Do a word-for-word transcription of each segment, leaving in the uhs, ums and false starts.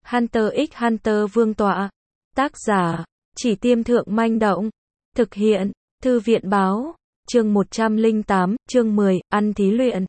Hunter x Hunter vương tọa. Tác giả, Chỉ Tiêm Thượng Manh Động. Thực hiện, Thư viện báo. Chương một trăm lẻ tám, chương mười, ăn thí luyện.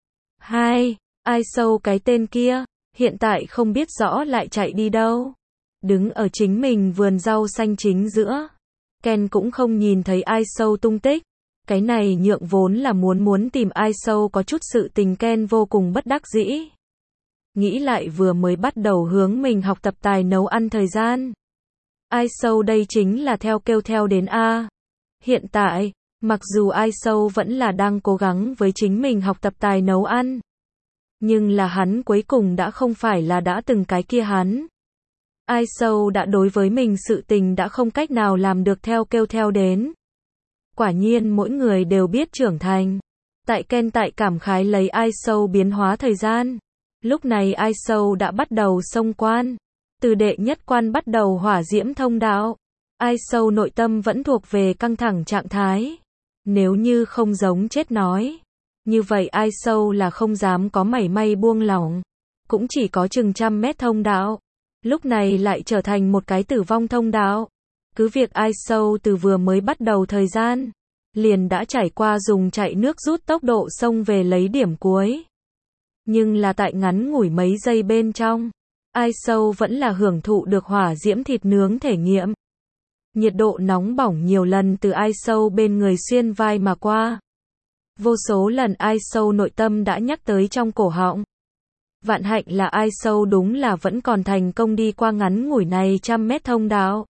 hai. Ai sâu cái tên kia, hiện tại không biết rõ lại chạy đi đâu. Đứng ở chính mình vườn rau xanh chính giữa. Ken cũng không nhìn thấy ai sâu tung tích. Cái này nhượng vốn là muốn muốn tìm ai sâu có chút sự tình Ken vô cùng bất đắc dĩ. Nghĩ lại vừa mới bắt đầu hướng mình học tập tài nấu ăn thời gian. Ai sâu đây chính là theo kêu theo đến A. Hiện tại, mặc dù ai sâu vẫn là đang cố gắng với chính mình học tập tài nấu ăn. Nhưng là hắn cuối cùng đã không phải là đã từng cái kia hắn. Ai sâu đã đối với mình sự tình đã không cách nào làm được theo kêu theo đến. Quả nhiên mỗi người đều biết trưởng thành. Tại Ken tại cảm khái lấy ai sâu biến hóa thời gian. Lúc này ai sâu đã bắt đầu xông quan. Từ đệ nhất quan bắt đầu hỏa diễm thông đạo. Ai sâu nội tâm vẫn thuộc về căng thẳng trạng thái. Nếu như không giống chết nói. Như vậy ai sâu là không dám có mảy may buông lỏng. Cũng chỉ có chừng trăm mét thông đạo. Lúc này lại trở thành một cái tử vong thông đạo. Cứ việc ai sâu từ vừa mới bắt đầu thời gian. Liền đã trải qua dùng chạy nước rút tốc độ xông về lấy điểm cuối. Nhưng là tại ngắn ngủi mấy giây bên trong. Ai sâu vẫn là hưởng thụ được hỏa diễm thịt nướng thể nghiệm. Nhiệt độ nóng bỏng nhiều lần từ ai sâu bên người xuyên vai mà qua. Vô số lần ai sâu nội tâm đã nhắc tới trong cổ họng. Vạn hạnh là ai sâu đúng là vẫn còn thành công đi qua ngắn ngủi này trăm mét thông đạo.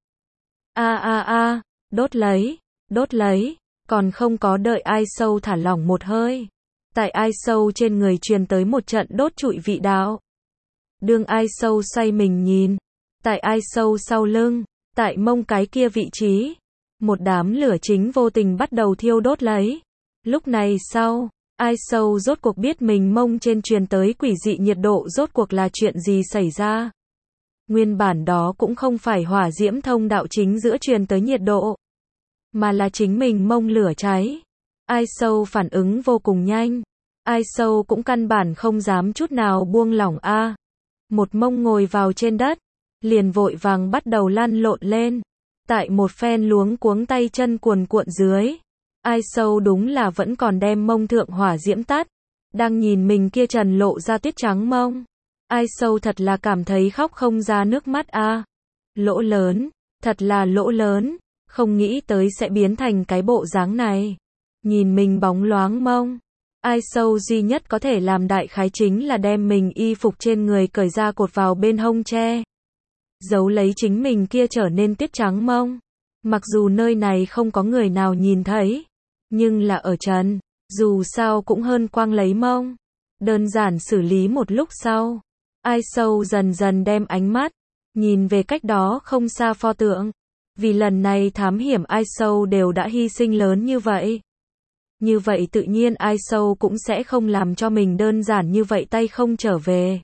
A a a, đốt lấy, đốt lấy, còn không có đợi ai sâu thả lỏng một hơi. Tại ai sâu trên người truyền tới một trận đốt trụi vị đạo. Đương ai sâu xoay mình nhìn. Tại ai sâu sau lưng, tại mông cái kia vị trí. Một đám lửa chính vô tình bắt đầu thiêu đốt lấy. Lúc này sau, ai sâu rốt cuộc biết mình mông trên truyền tới quỷ dị nhiệt độ rốt cuộc là chuyện gì xảy ra. Nguyên bản đó cũng không phải hỏa diễm thông đạo chính giữa truyền tới nhiệt độ. Mà là chính mình mông lửa cháy. Ai sâu phản ứng vô cùng nhanh. Ai sâu cũng căn bản không dám chút nào buông lỏng a. Một mông ngồi vào trên đất. Liền vội vàng bắt đầu lăn lộn lên. Tại một phen luống cuống tay chân cuồn cuộn dưới. Ai sâu đúng là vẫn còn đem mông thượng hỏa diễm tắt. Đang nhìn mình kia trần lộ ra tuyết trắng mông. Ai sâu thật là cảm thấy khóc không ra nước mắt a. Lỗ lớn, thật là lỗ lớn. Không nghĩ tới sẽ biến thành cái bộ dáng này. Nhìn mình bóng loáng mông. Ai sâu duy nhất có thể làm đại khái chính là đem mình y phục trên người cởi ra cột vào bên hông che. Giấu lấy chính mình kia trở nên tuyết trắng mông. Mặc dù nơi này không có người nào nhìn thấy. Nhưng là ở trần, dù sao cũng hơn quang lấy mông. Đơn giản xử lý một lúc sau. Ai sâu dần dần đem ánh mắt. Nhìn về cách đó không xa pho tượng. Vì lần này thám hiểm ai sâu đều đã hy sinh lớn như vậy. Như vậy tự nhiên ai sâu cũng sẽ không làm cho mình đơn giản như vậy tay không trở về.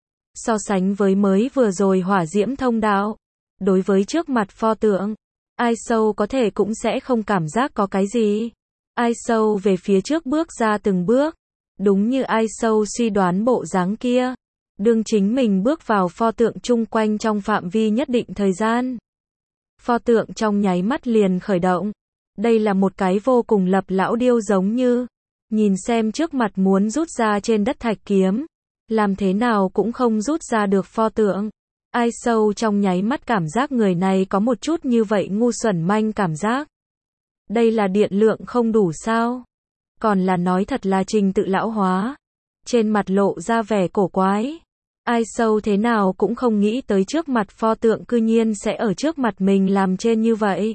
So sánh với mới vừa rồi hỏa diễm thông đạo. Đối với trước mặt pho tượng. Ai sâu có thể cũng sẽ không cảm giác có cái gì. Ai sâu về phía trước bước ra từng bước. Đúng như ai sâu suy đoán bộ dáng kia. Đương chính mình bước vào pho tượng chung quanh trong phạm vi nhất định thời gian. Pho tượng trong nháy mắt liền khởi động. Đây là một cái vô cùng lập lão điêu giống như. Nhìn xem trước mặt muốn rút ra trên đất thạch kiếm. Làm thế nào cũng không rút ra được pho tượng. Ai sâu trong nháy mắt cảm giác người này có một chút như vậy ngu xuẩn manh cảm giác. Đây là điện lượng không đủ sao? Còn là nói thật là trình tự lão hóa. Trên mặt lộ ra vẻ cổ quái. Ai sâu thế nào cũng không nghĩ tới trước mặt pho tượng cư nhiên sẽ ở trước mặt mình làm trên như vậy.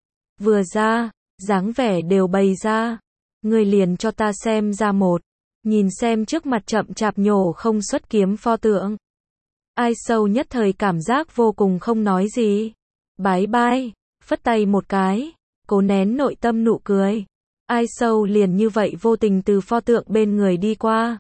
Vừa ra, dáng vẻ đều bày ra. Người liền cho ta xem ra một. Nhìn xem trước mặt chậm chạp nhổ không xuất kiếm pho tượng. Ai sâu nhất thời cảm giác vô cùng không nói gì. Bái bai, phất tay một cái. Cố nén nội tâm nụ cười. Ai sâu liền như vậy vô tình từ pho tượng bên người đi qua.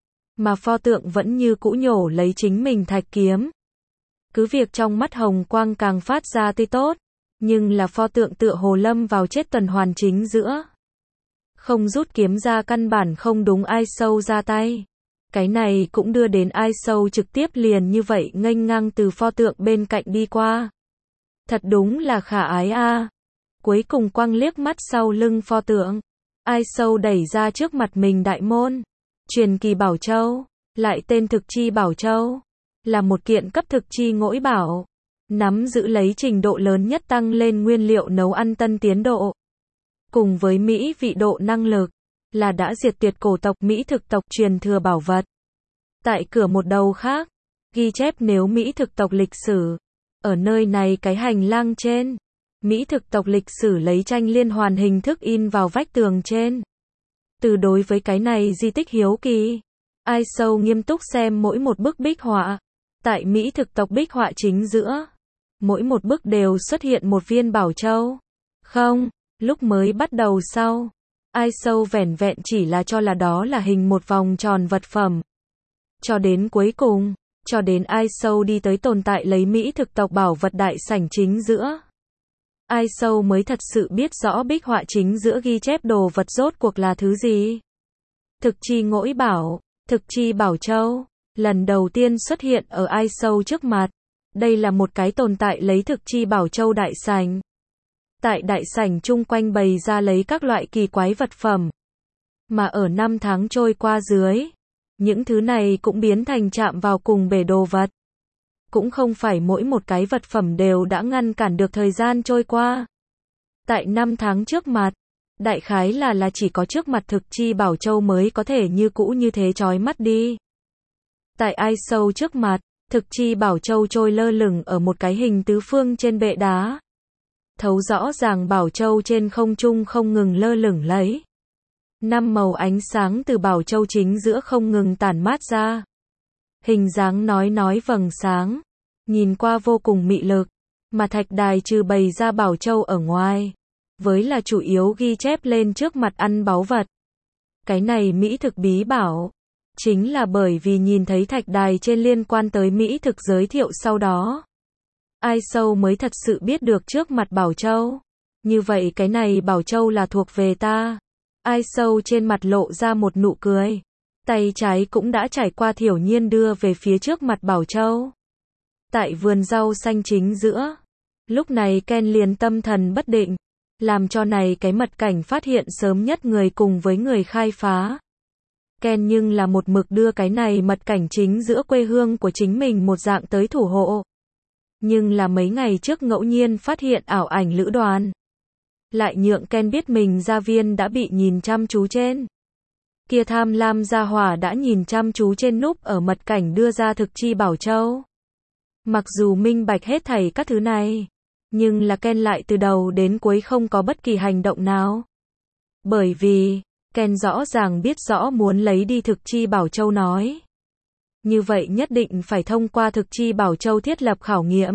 Mà pho tượng vẫn như cũ nhổ lấy chính mình thạch kiếm. Cứ việc trong mắt hồng quang càng phát ra tươi tốt. Nhưng là pho tượng tựa hồ lâm vào chết tuần hoàn chính giữa. Không rút kiếm ra căn bản không đúng ai sâu ra tay. Cái này cũng đưa đến Ai Sâu trực tiếp liền như vậy nghênh ngang từ pho tượng bên cạnh đi qua. Thật đúng là khả ái a. À. Cuối cùng quăng liếc mắt sau lưng pho tượng. Ai Sâu đẩy ra trước mặt mình đại môn. Truyền kỳ bảo châu, lại tên thực chi bảo châu, là một kiện cấp thực chi ngỗi bảo, nắm giữ lấy trình độ lớn nhất tăng lên nguyên liệu nấu ăn tân tiến độ. Cùng với mỹ vị độ năng lực, là đã diệt tuyệt cổ tộc Mỹ thực tộc truyền thừa bảo vật. Tại cửa một đầu khác, ghi chép nếu Mỹ thực tộc lịch sử. Ở nơi này cái hành lang trên, Mỹ thực tộc lịch sử lấy tranh liên hoàn hình thức in vào vách tường trên. Từ đối với cái này di tích hiếu kỳ, Ai Sâu nghiêm túc xem mỗi một bức bích họa. Tại Mỹ thực tộc bích họa chính giữa, mỗi một bức đều xuất hiện một viên bảo châu. Không, lúc mới bắt đầu sau, Ai Sâu vẻn vẹn chỉ là cho là đó là hình một vòng tròn vật phẩm. Cho đến cuối cùng, cho đến Ai Sâu đi tới tồn tại lấy Mỹ thực tộc bảo vật đại sảnh chính giữa. Ai Sâu mới thật sự biết rõ bích họa chính giữa ghi chép đồ vật rốt cuộc là thứ gì. Thực chi ngỗi bảo, thực chi bảo châu, lần đầu tiên xuất hiện ở Ai Sâu trước mặt. Đây là một cái tồn tại lấy thực chi bảo châu đại sảnh. Tại đại sảnh chung quanh bày ra lấy các loại kỳ quái vật phẩm. Mà ở năm tháng trôi qua dưới, những thứ này cũng biến thành chạm vào cùng bể đồ vật. Cũng không phải mỗi một cái vật phẩm đều đã ngăn cản được thời gian trôi qua. Tại năm tháng trước mặt, đại khái là là chỉ có trước mặt thực chi bảo châu mới có thể như cũ như thế chói mắt đi. Tại Ai Sâu trước mặt, thực chi bảo châu trôi lơ lửng ở một cái hình tứ phương trên bệ đá. Thấu rõ ràng bảo châu trên không trung không ngừng lơ lửng lấy. Năm màu ánh sáng từ bảo châu chính giữa không ngừng tản mát ra. Hình dáng nói nói vầng sáng, nhìn qua vô cùng mị lực, mà thạch đài trừ bày ra bảo châu ở ngoài, với là chủ yếu ghi chép lên trước mặt ăn báu vật. Cái này Mỹ thực bí bảo, chính là bởi vì nhìn thấy thạch đài trên liên quan tới Mỹ thực giới thiệu sau đó. Ai Sâu mới thật sự biết được trước mặt bảo châu. Như vậy cái này bảo châu là thuộc về ta. Ai Sâu trên mặt lộ ra một nụ cười. Tay trái cũng đã trải qua thiểu nhiên đưa về phía trước mặt bảo châu. Tại vườn rau xanh chính giữa. Lúc này Ken liền tâm thần bất định. Làm cho này cái mật cảnh phát hiện sớm nhất người cùng với người khai phá. Ken nhưng là một mực đưa cái này mật cảnh chính giữa quê hương của chính mình một dạng tới thủ hộ. Nhưng là mấy ngày trước ngẫu nhiên phát hiện ảo ảnh lữ đoàn. Lại nhượng Ken biết mình gia viên đã bị nhìn chăm chú trên. Kia tham lam gia hỏa đã nhìn chăm chú trên núp ở mật cảnh đưa ra thực chi bảo châu. Mặc dù minh bạch hết thảy các thứ này, nhưng là Ken lại từ đầu đến cuối không có bất kỳ hành động nào. Bởi vì, Ken rõ ràng biết rõ muốn lấy đi thực chi bảo châu nói. Như vậy nhất định phải thông qua thực chi bảo châu thiết lập khảo nghiệm.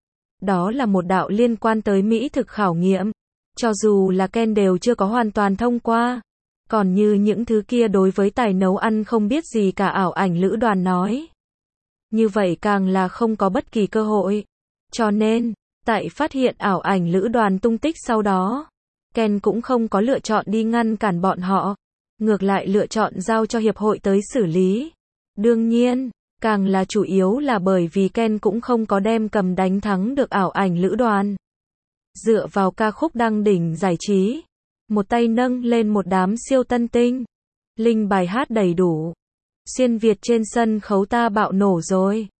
Đó là một đạo liên quan tới Mỹ thực khảo nghiệm. Cho dù là Ken đều chưa có hoàn toàn thông qua. Còn như những thứ kia đối với tài nấu ăn không biết gì cả ảo ảnh lữ đoàn nói. Như vậy càng là không có bất kỳ cơ hội. Cho nên, tại phát hiện ảo ảnh lữ đoàn tung tích sau đó, Ken cũng không có lựa chọn đi ngăn cản bọn họ. Ngược lại lựa chọn giao cho hiệp hội tới xử lý. Đương nhiên, càng là chủ yếu là bởi vì Ken cũng không có đem cầm đánh thắng được ảo ảnh lữ đoàn. Dựa vào ca khúc đăng đỉnh giải trí, một tay nâng lên một đám siêu tân tinh. Linh bài hát đầy đủ. Xuyên Việt trên sân khấu ta bạo nổ rồi.